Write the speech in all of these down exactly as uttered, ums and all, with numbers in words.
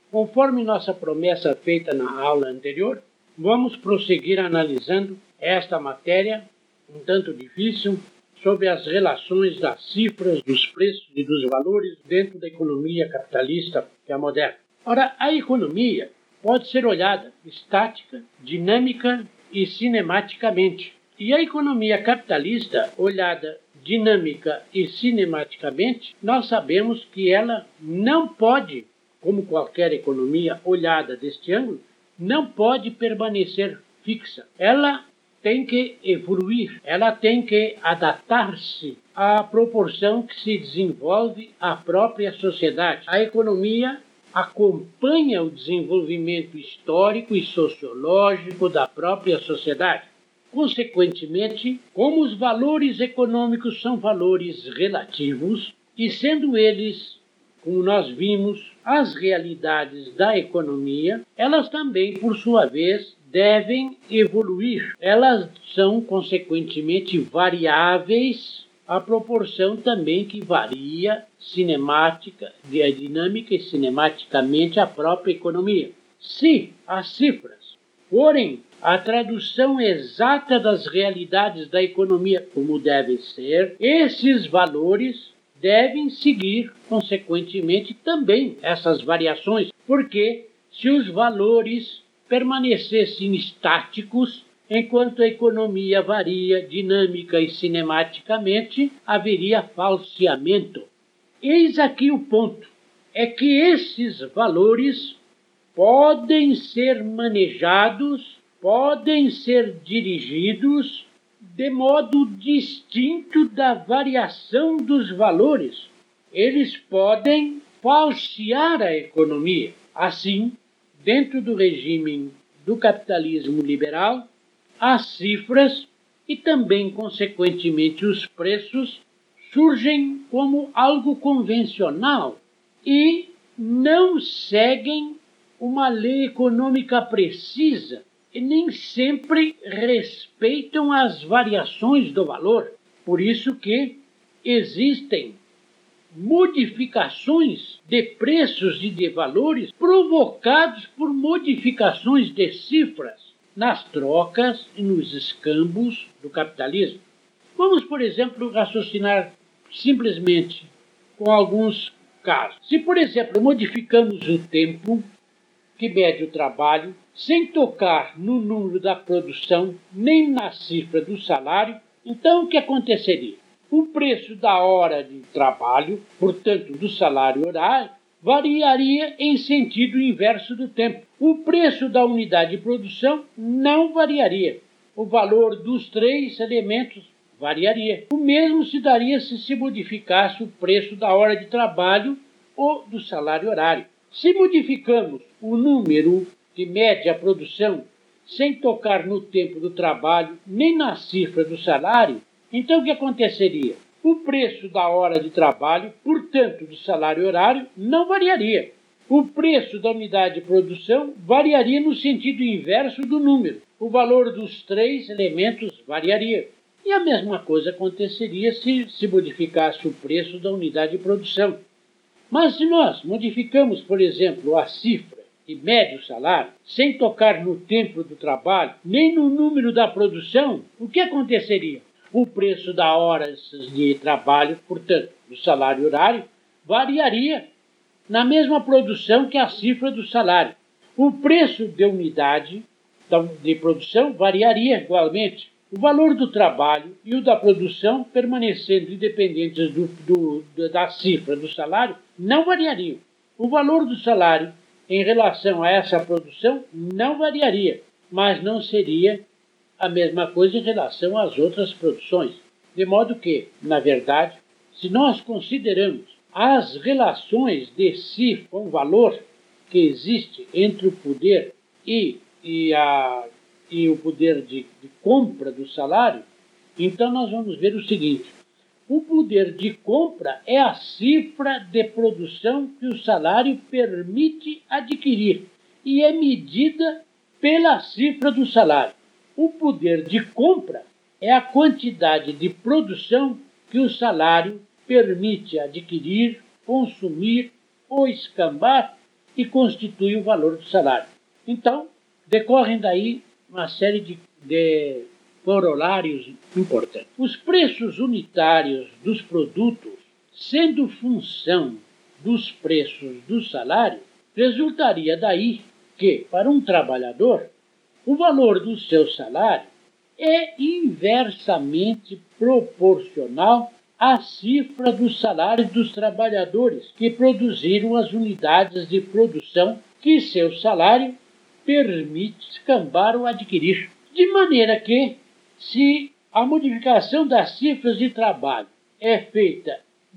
Conforme nossa promessa feita na aula anterior, vamos prosseguir analisando esta matéria, um tanto difícil, sobre as relações das cifras, dos preços e dos valores dentro da economia capitalista, que é a moderna. Ora, a economia pode ser olhada estática, dinâmica e cinematicamente. E a economia capitalista, olhada dinâmica e cinematicamente, nós sabemos que ela não pode, como qualquer economia olhada deste ângulo, não pode permanecer fixa. Ela tem que evoluir, ela tem que adaptar-se à proporção que se desenvolve a própria sociedade. A economia acompanha o desenvolvimento histórico e sociológico da própria sociedade. Consequentemente, como os valores econômicos são valores relativos, e sendo eles, como nós vimos, as realidades da economia, elas também, por sua vez, devem evoluir. Elas são, consequentemente, variáveis, à proporção também que varia cinemática, dinâmica e cinematicamente a própria economia. Se as cifras forem a tradução exata das realidades da economia como devem ser, esses valores devem seguir, consequentemente, também essas variações, porque se os valores permanecessem estáticos, enquanto a economia varia dinâmica e cinematicamente, haveria falseamento. Eis aqui o ponto, é que esses valores podem ser manejados, podem ser dirigidos de modo distinto da variação dos valores. Eles podem falsear a economia. Assim, dentro do regime do capitalismo liberal, as cifras e também, consequentemente, os preços surgem como algo convencional e não seguem uma lei econômica precisa e nem sempre respeitam as variações do valor. Por isso que existem modificações de preços e de valores provocados por modificações de cifras nas trocas e nos escambos do capitalismo. Vamos, por exemplo, raciocinar simplesmente com alguns casos. Se, por exemplo, modificamos o tempo que mede o trabalho, sem tocar no número da produção, nem na cifra do salário, então o que aconteceria? O preço da hora de trabalho, portanto do salário horário, variaria em sentido inverso do tempo. O preço da unidade de produção não variaria. O valor dos três elementos variaria. O mesmo se daria se se modificasse o preço da hora de trabalho ou do salário horário. Se modificamos o número que mede a produção sem tocar no tempo do trabalho nem na cifra do salário, então o que aconteceria? O preço da hora de trabalho, portanto do salário horário, não variaria. O preço da unidade de produção variaria no sentido inverso do número. O valor dos três elementos variaria. E a mesma coisa aconteceria se se modificasse o preço da unidade de produção. Mas se nós modificamos, por exemplo, a cifra que mede o salário, sem tocar no tempo do trabalho, nem no número da produção, o que aconteceria? O preço da hora de trabalho, portanto, do salário horário, variaria na mesma produção que a cifra do salário. O preço de unidade de produção variaria igualmente. O valor do trabalho e o da produção, permanecendo independentes do, do, da cifra do salário, não variariam. O valor do salário em relação a essa produção não variaria, mas não seria a mesma coisa em relação às outras produções. De modo que, na verdade, se nós consideramos as relações de cifra com valor que existe entre o poder e, e, a, e o poder de, de compra do salário, então nós vamos ver o seguinte: o poder de compra é a cifra de produção que o salário permite adquirir e é medida pela cifra do salário. O poder de compra é a quantidade de produção que o salário permite adquirir, consumir ou escambar que constitui o valor do salário. Então, decorrem daí uma série de, de corolários importantes. Os preços unitários dos produtos, sendo função dos preços do salário, resultaria daí que, para um trabalhador, o valor do seu salário é inversamente proporcional à cifra do salário dos trabalhadores que produziram as unidades de produção que seu salário permite escambar ou adquirir. De maneira que, se a modificação das cifras de trabalho é feita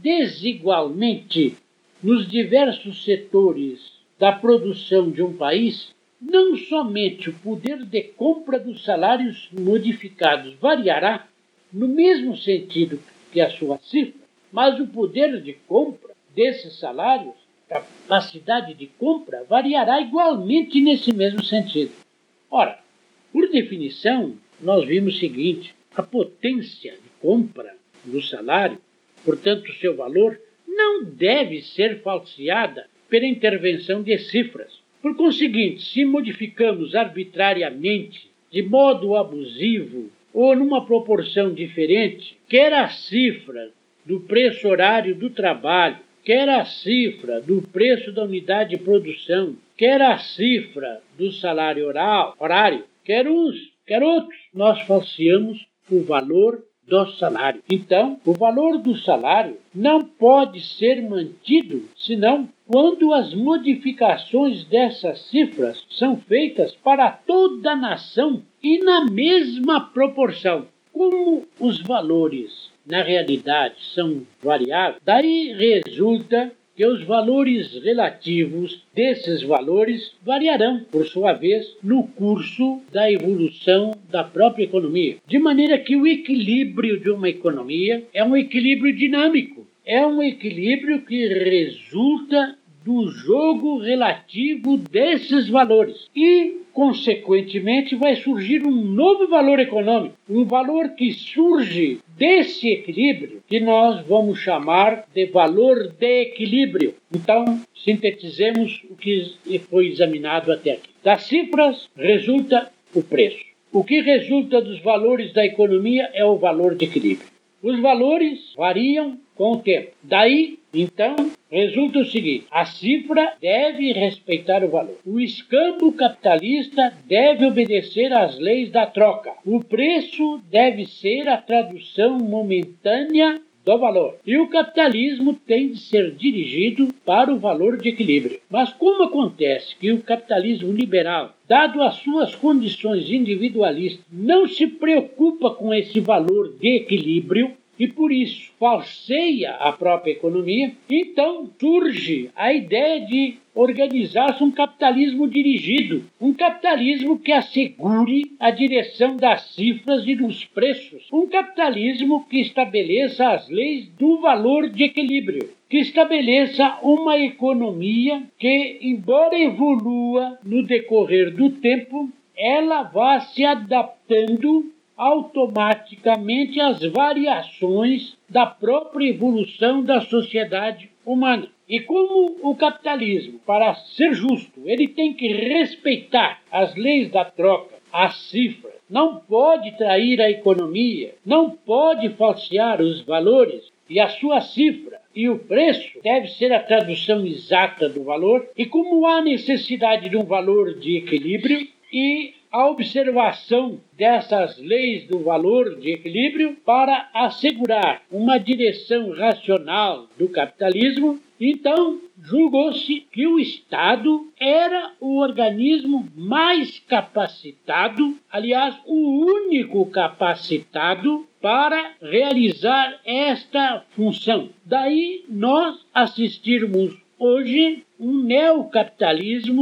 desigualmente nos diversos setores da produção de um país, não somente o poder de compra dos salários modificados variará no mesmo sentido que a sua cifra, mas o poder de compra desses salários, capacidade de compra, variará igualmente nesse mesmo sentido. Ora, por definição, nós vimos o seguinte: a potência de compra do salário, portanto, seu valor, não deve ser falseada pela intervenção de cifras. Por conseguinte, se modificamos arbitrariamente, de modo abusivo ou numa proporção diferente, quer a cifra do preço horário do trabalho, quer a cifra do preço da unidade de produção, quer a cifra do salário oral, horário, quer uns, quer outros, nós falseamos o valor do salário. Então, o valor do salário não pode ser mantido senão quando as modificações dessas cifras são feitas para toda a nação e na mesma proporção. Como os valores, na realidade, são variáveis, daí resulta que os valores relativos desses valores variarão, por sua vez, no curso da evolução da própria economia. De maneira que o equilíbrio de uma economia é um equilíbrio dinâmico, é um equilíbrio que resulta do jogo relativo desses valores e, consequentemente, vai surgir um novo valor econômico, um valor que surge desse equilíbrio, que nós vamos chamar de valor de equilíbrio. Então, sintetizemos o que foi examinado até aqui. Das cifras resulta o preço. O que resulta dos valores da economia é o valor de equilíbrio. Os valores variam com o tempo. Daí, então, resulta o seguinte: a cifra deve respeitar o valor. O escambo capitalista deve obedecer às leis da troca. O preço deve ser a tradução momentânea do valor. E o capitalismo tem de ser dirigido para o valor de equilíbrio. Mas como acontece que o capitalismo liberal, dado as suas condições individualistas, não se preocupa com esse valor de equilíbrio e, por isso, falseia a própria economia, então surge a ideia de organizar-se um capitalismo dirigido, um capitalismo que assegure a direção das cifras e dos preços, um capitalismo que estabeleça as leis do valor de equilíbrio, que estabeleça uma economia que, embora evolua no decorrer do tempo, ela vá se adaptando automaticamente às variações da própria evolução da sociedade humana. E como o capitalismo, para ser justo, ele tem que respeitar as leis da troca, as cifras, não pode trair a economia, não pode falsear os valores, e a sua cifra e o preço deve ser a tradução exata do valor, e como há necessidade de um valor de equilíbrio, e a observação dessas leis do valor de equilíbrio para assegurar uma direção racional do capitalismo, então julgou-se que o Estado era o organismo mais capacitado, aliás, o único capacitado para realizar esta função. Daí nós assistirmos hoje um neocapitalismo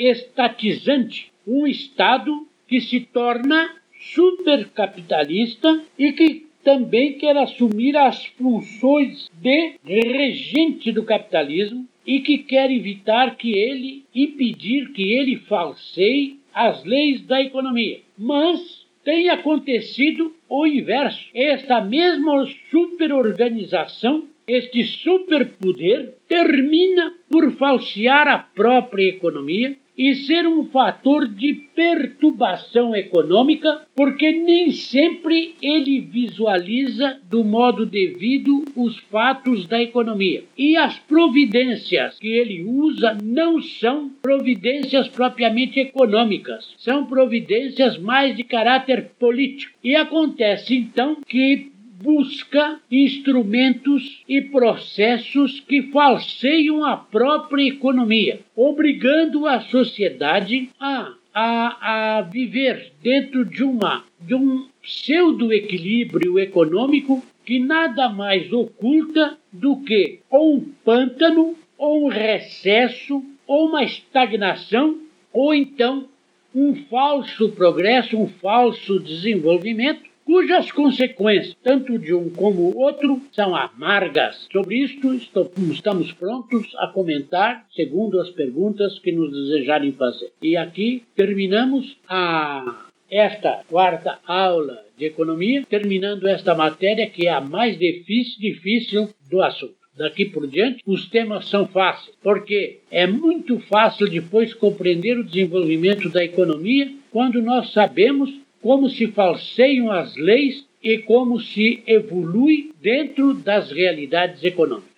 estatizante, um Estado que se torna supercapitalista e que também quer assumir as funções de regente do capitalismo e que quer evitar que ele, impedir que ele falseie as leis da economia. Mas tem acontecido o inverso. Esta mesma superorganização este superpoder termina por falsear a própria economia e ser um fator de perturbação econômica, porque nem sempre ele visualiza do modo devido os fatos da economia. E as providências que ele usa não são providências propriamente econômicas, são providências mais de caráter político. E acontece então que busca instrumentos e processos que falseiam a própria economia, obrigando a sociedade a, a, a viver dentro de, uma, de um pseudo-equilíbrio econômico que nada mais oculta do que ou um pântano, ou um recesso, ou uma estagnação, ou então um falso progresso, um falso desenvolvimento, cujas consequências, tanto de um como o outro, são amargas. Sobre isto, estamos prontos a comentar, segundo as perguntas que nos desejarem fazer. E aqui terminamos a, esta quarta aula de economia, terminando esta matéria que é a mais difícil, difícil do assunto. Daqui por diante, os temas são fáceis, porque é muito fácil depois compreender o desenvolvimento da economia quando nós sabemos como se falseiam as leis e como se evolui dentro das realidades econômicas.